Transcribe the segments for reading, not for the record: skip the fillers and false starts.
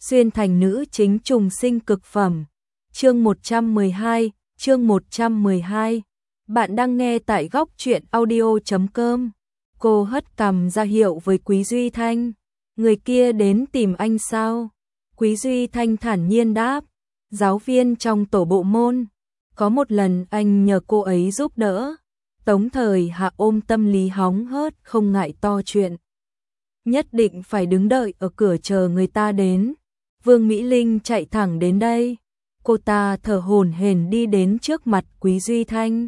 xuyên thành nữ chính trùng sinh cực phẩm. Chương 112, chương 112. Bạn đang nghe tại góc truyện audio.com. Cô hất cằm ra hiệu với Quý Duy Thanh. Người kia đến tìm anh sao? Quý Duy Thanh thản nhiên đáp. Giáo viên trong tổ bộ môn. Có một lần anh nhờ cô ấy giúp đỡ. Tống Thời Hạ ôm tâm lý hóng hớt không ngại to chuyện. Nhất định phải đứng đợi ở cửa chờ người ta đến. Vương Mỹ Linh chạy thẳng đến đây. Cô ta thở hổn hển đi đến trước mặt Quý Duy Thanh.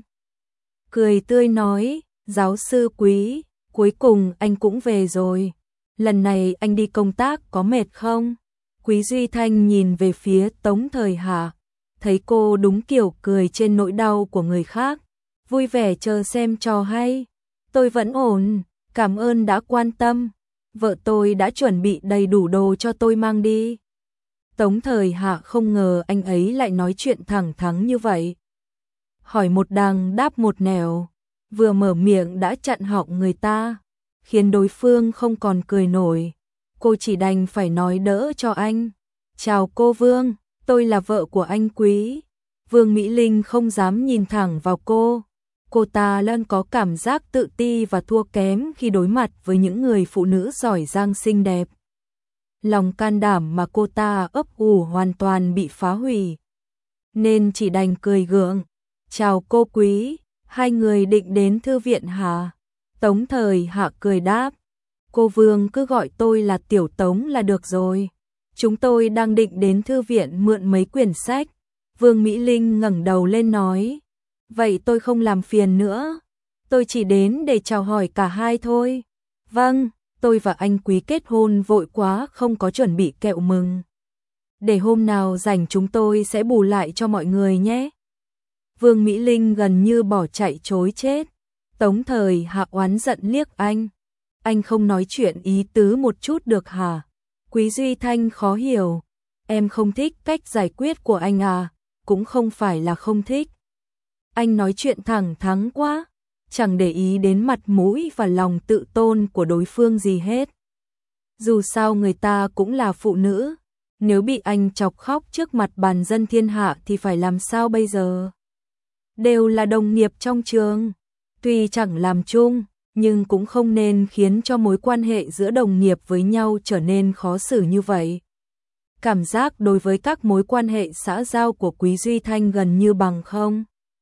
Cười tươi nói, giáo sư Quý, cuối cùng anh cũng về rồi. Lần này anh đi công tác có mệt không? Quý Duy Thanh nhìn về phía Tống Thời Hạ, thấy cô đúng kiểu cười trên nỗi đau của người khác, vui vẻ chờ xem trò hay. Tôi vẫn ổn, cảm ơn đã quan tâm. Vợ tôi đã chuẩn bị đầy đủ đồ cho tôi mang đi. Tống Thời Hạ không ngờ anh ấy lại nói chuyện thẳng thắn như vậy. Hỏi một đằng đáp một nẻo, vừa mở miệng đã chặn họng người ta, khiến đối phương không còn cười nổi. Cô chỉ đành phải nói đỡ cho anh. Chào cô Vương, tôi là vợ của anh Quý. Vương Mỹ Linh không dám nhìn thẳng vào cô. Cô ta luôn có cảm giác tự ti và thua kém khi đối mặt với những người phụ nữ giỏi giang xinh đẹp. Lòng can đảm mà cô ta ấp ủ hoàn toàn bị phá hủy. Nên chỉ đành cười gượng. Chào cô Quý, hai người định đến thư viện hả? Tống Thời Hạ cười đáp. Cô Vương cứ gọi tôi là Tiểu Tống là được rồi. Chúng tôi đang định đến thư viện mượn mấy quyển sách. Vương Mỹ Linh ngẩng đầu lên nói. Vậy tôi không làm phiền nữa. Tôi chỉ đến để chào hỏi cả hai thôi. Vâng, tôi và anh Quý kết hôn vội quá không có chuẩn bị kẹo mừng. Để hôm nào rảnh chúng tôi sẽ bù lại cho mọi người nhé. Vương Mỹ Linh gần như bỏ chạy chối chết. Tống Thời Hạ oán giận liếc anh. Anh không nói chuyện ý tứ một chút được hả? Quý Duy Thanh khó hiểu. Em không thích cách giải quyết của anh à? Cũng không phải là không thích. Anh nói chuyện thẳng thắn quá, chẳng để ý đến mặt mũi và lòng tự tôn của đối phương gì hết. Dù sao người ta cũng là phụ nữ, nếu bị anh chọc khóc trước mặt bàn dân thiên hạ thì phải làm sao bây giờ? Đều là đồng nghiệp trong trường, tuy chẳng làm chung, nhưng cũng không nên khiến cho mối quan hệ giữa đồng nghiệp với nhau trở nên khó xử như vậy. Cảm giác đối với các mối quan hệ xã giao của Quý Duy Thanh gần như bằng không.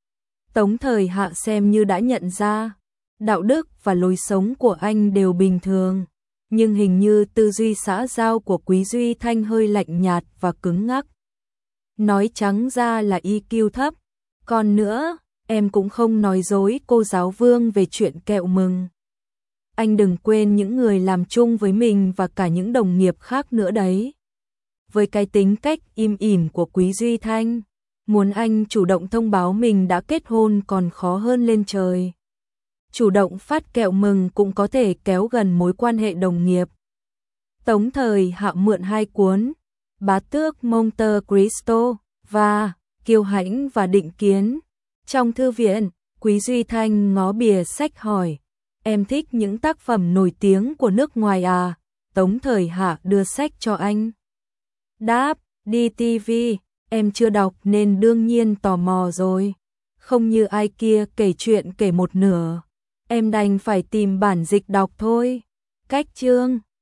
Tống Thời Hạ xem như đã nhận ra, đạo đức và lối sống của anh đều bình thường, nhưng hình như tư duy xã giao của Quý Duy Thanh hơi lạnh nhạt và cứng ngắc. Nói trắng ra là EQ thấp, còn nữa, em cũng không nói dối cô giáo Vương về chuyện kẹo mừng. Anh đừng quên những người làm chung với mình và cả những đồng nghiệp khác nữa đấy. Với cái tính cách im ỉm của Quý Duy Thanh, muốn anh chủ động thông báo mình đã kết hôn còn khó hơn lên trời. Chủ động phát kẹo mừng cũng có thể kéo gần mối quan hệ đồng nghiệp. Tống Thời Hạ mượn hai cuốn, Bá Tước Monte Cristo và Kiêu Hãnh và Định Kiến. Trong thư viện, Quý Duy Thanh ngó bìa sách hỏi, em thích những tác phẩm nổi tiếng của nước ngoài à? Tống Thời Hạ đưa sách cho anh. Đáp, đi TV, em chưa đọc nên đương nhiên tò mò rồi. Không như ai kia kể chuyện kể một nửa, em đành phải tìm bản dịch đọc thôi. Cách chương